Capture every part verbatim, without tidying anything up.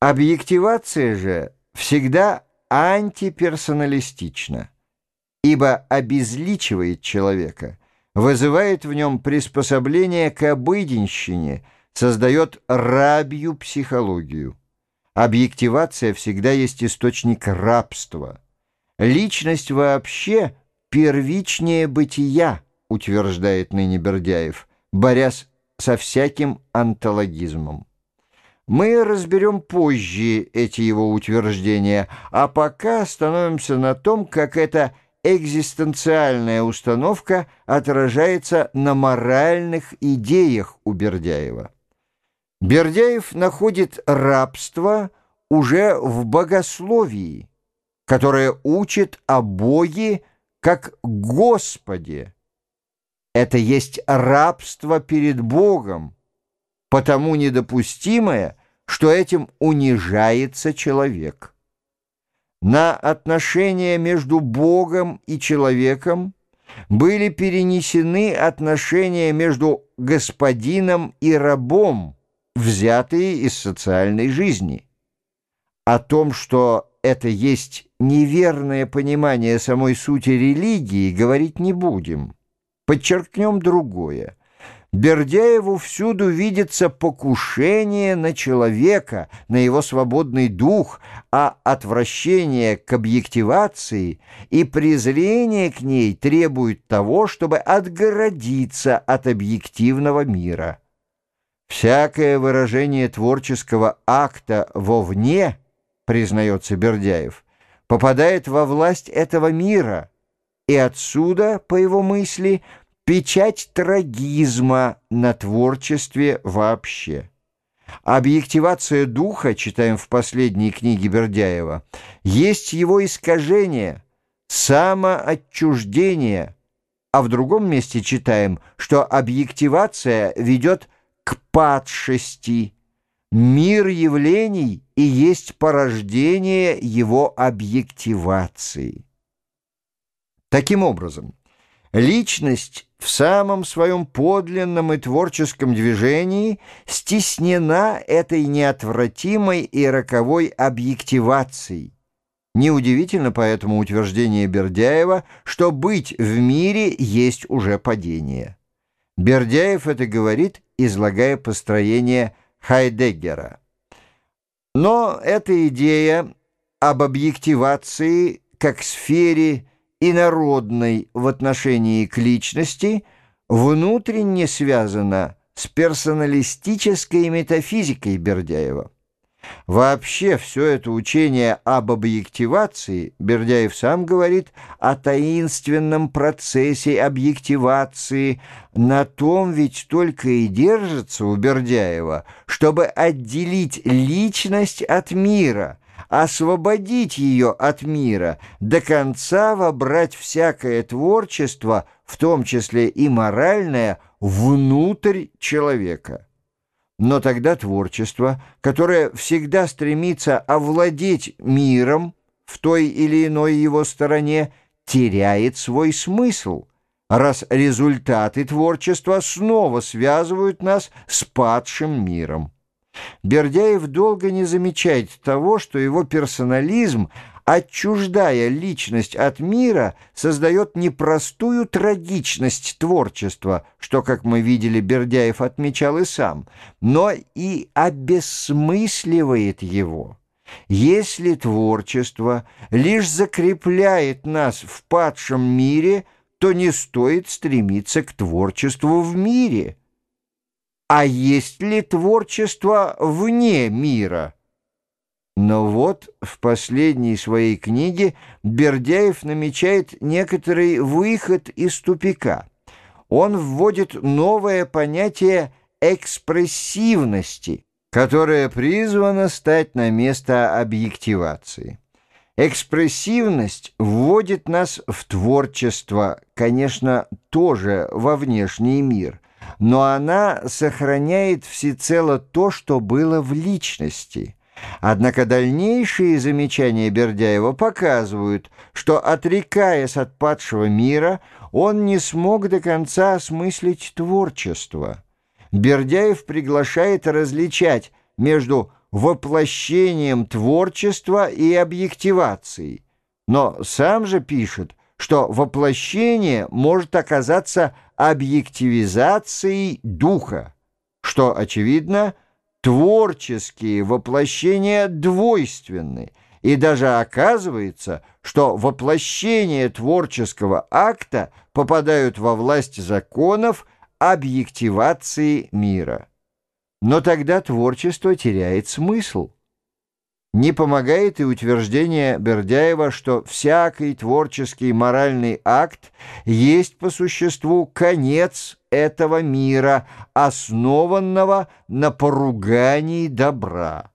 Объективация же всегда антиперсоналистична, ибо обезличивает человека, вызывает в нем приспособление к обыденщине, создает рабью психологию. Объективация всегда есть источник рабства. Личность вообще первичнее бытия, утверждает ныне Бердяев, борясь со всяким онтологизмом. Мы разберем позже эти его утверждения, а пока остановимся на том, как эта экзистенциальная установка отражается на моральных идеях у Бердяева. Бердяев находит рабство уже в богословии, которое учит о Боге как Господе. Это есть рабство перед Богом, потому недопустимое, что этим унижается человек. На отношения между Богом и человеком были перенесены отношения между господином и рабом, взятые из социальной жизни. О том, что это есть неверное понимание самой сути религии, говорить не будем. Подчеркнем другое. Бердяеву всюду видится покушение на человека, на его свободный дух, а отвращение к объективации и презрение к ней требуют того, чтобы отгородиться от объективного мира. Всякое выражение творческого акта вовне, признается Бердяев, попадает во власть этого мира, и отсюда, по его мысли, печать трагизма на творчестве вообще. Объективация духа, читаем в последней книге Бердяева, есть его искажение, самоотчуждение, а в другом месте читаем, что объективация ведет к падшести. Мир явлений и есть порождение его объективации. Таким образом, личность в самом своем подлинном и творческом движении стеснена этой неотвратимой и роковой объективацией. Неудивительно поэтому утверждение Бердяева, что быть в мире есть уже падение. Бердяев это говорит, излагая построение Хайдеггера. Но эта идея об объективации как сфере инородной в отношении к личности внутренне связана с персоналистической метафизикой Бердяева. Вообще все это учение об объективации, Бердяев сам говорит о таинственном процессе объективации, на том ведь только и держится у Бердяева, чтобы отделить личность от мира, освободить ее от мира, до конца вобрать всякое творчество, в том числе и моральное, внутрь человека. Но тогда творчество, которое всегда стремится овладеть миром в той или иной его стороне, теряет свой смысл, раз результаты творчества снова связывают нас с падшим миром. Бердяев долго не замечает того, что его персонализм, отчуждая личность от мира, создает непростую трагичность творчества, что, как мы видели, Бердяев отмечал и сам, но и обессмысливает его. Если творчество лишь закрепляет нас в падшем мире, то не стоит стремиться к творчеству в мире. А есть ли творчество вне мира? Но вот в последней своей книге Бердяев намечает некоторый выход из тупика. Он вводит новое понятие экспрессивности, которое призвано стать на место объективации. Экспрессивность вводит нас в творчество, конечно, тоже во внешний мир, но она сохраняет всецело то, что было в личности. Однако дальнейшие замечания Бердяева показывают, что, отрекаясь от падшего мира, он не смог до конца осмыслить творчество. Бердяев приглашает различать между воплощением творчества и объективации. Но сам же пишет, что воплощение может оказаться объективизацией духа, что, очевидно, творческие воплощения двойственны, и даже оказывается, что воплощения творческого акта попадают во власть законов объективации мира. Но тогда творчество теряет смысл. Не помогает и утверждение Бердяева, что всякий творческий моральный акт есть по существу конец этого мира, основанного на поругании добра.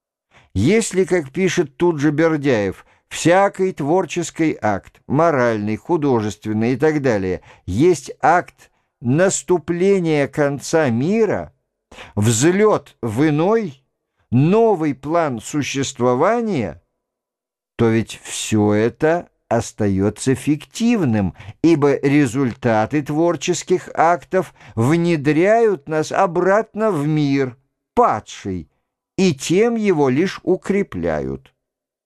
Если, как пишет тут же Бердяев, всякий творческий акт, моральный, художественный и так далее, есть акт наступления конца мира, взлет в иной, новый план существования, то ведь все это остается фиктивным, ибо результаты творческих актов внедряют нас обратно в мир, падший, и тем его лишь укрепляют.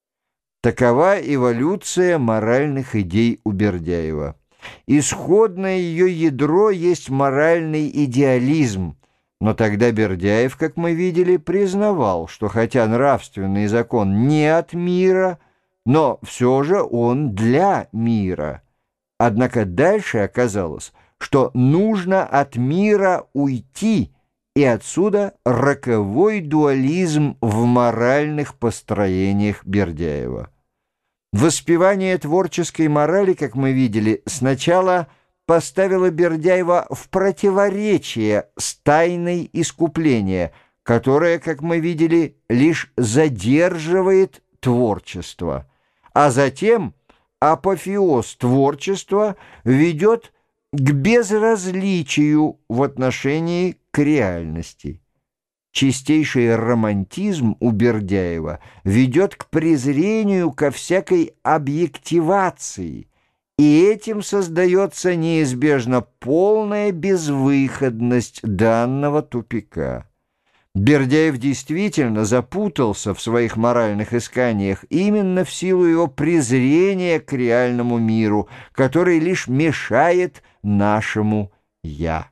Такова эволюция моральных идей у Бердяева. Исходное ее ядро есть моральный идеализм, но тогда Бердяев, как мы видели, признавал, что хотя нравственный закон не от мира, но все же он для мира. Однако дальше оказалось, что нужно от мира уйти, и отсюда роковой дуализм в моральных построениях Бердяева. Воспевание творческой морали, как мы видели, сначала поставило Бердяева в противоречие с тайной искупления, которое, как мы видели, лишь задерживает творчество, а затем апофеоз творчества ведет к безразличию в отношении к реальности. Чистейший романтизм у Бердяева ведет к презрению ко всякой объективации, и этим создается неизбежно полная безвыходность данного тупика. Бердяев действительно запутался в своих моральных исканиях именно в силу его презрения к реальному миру, который лишь мешает нашему «я».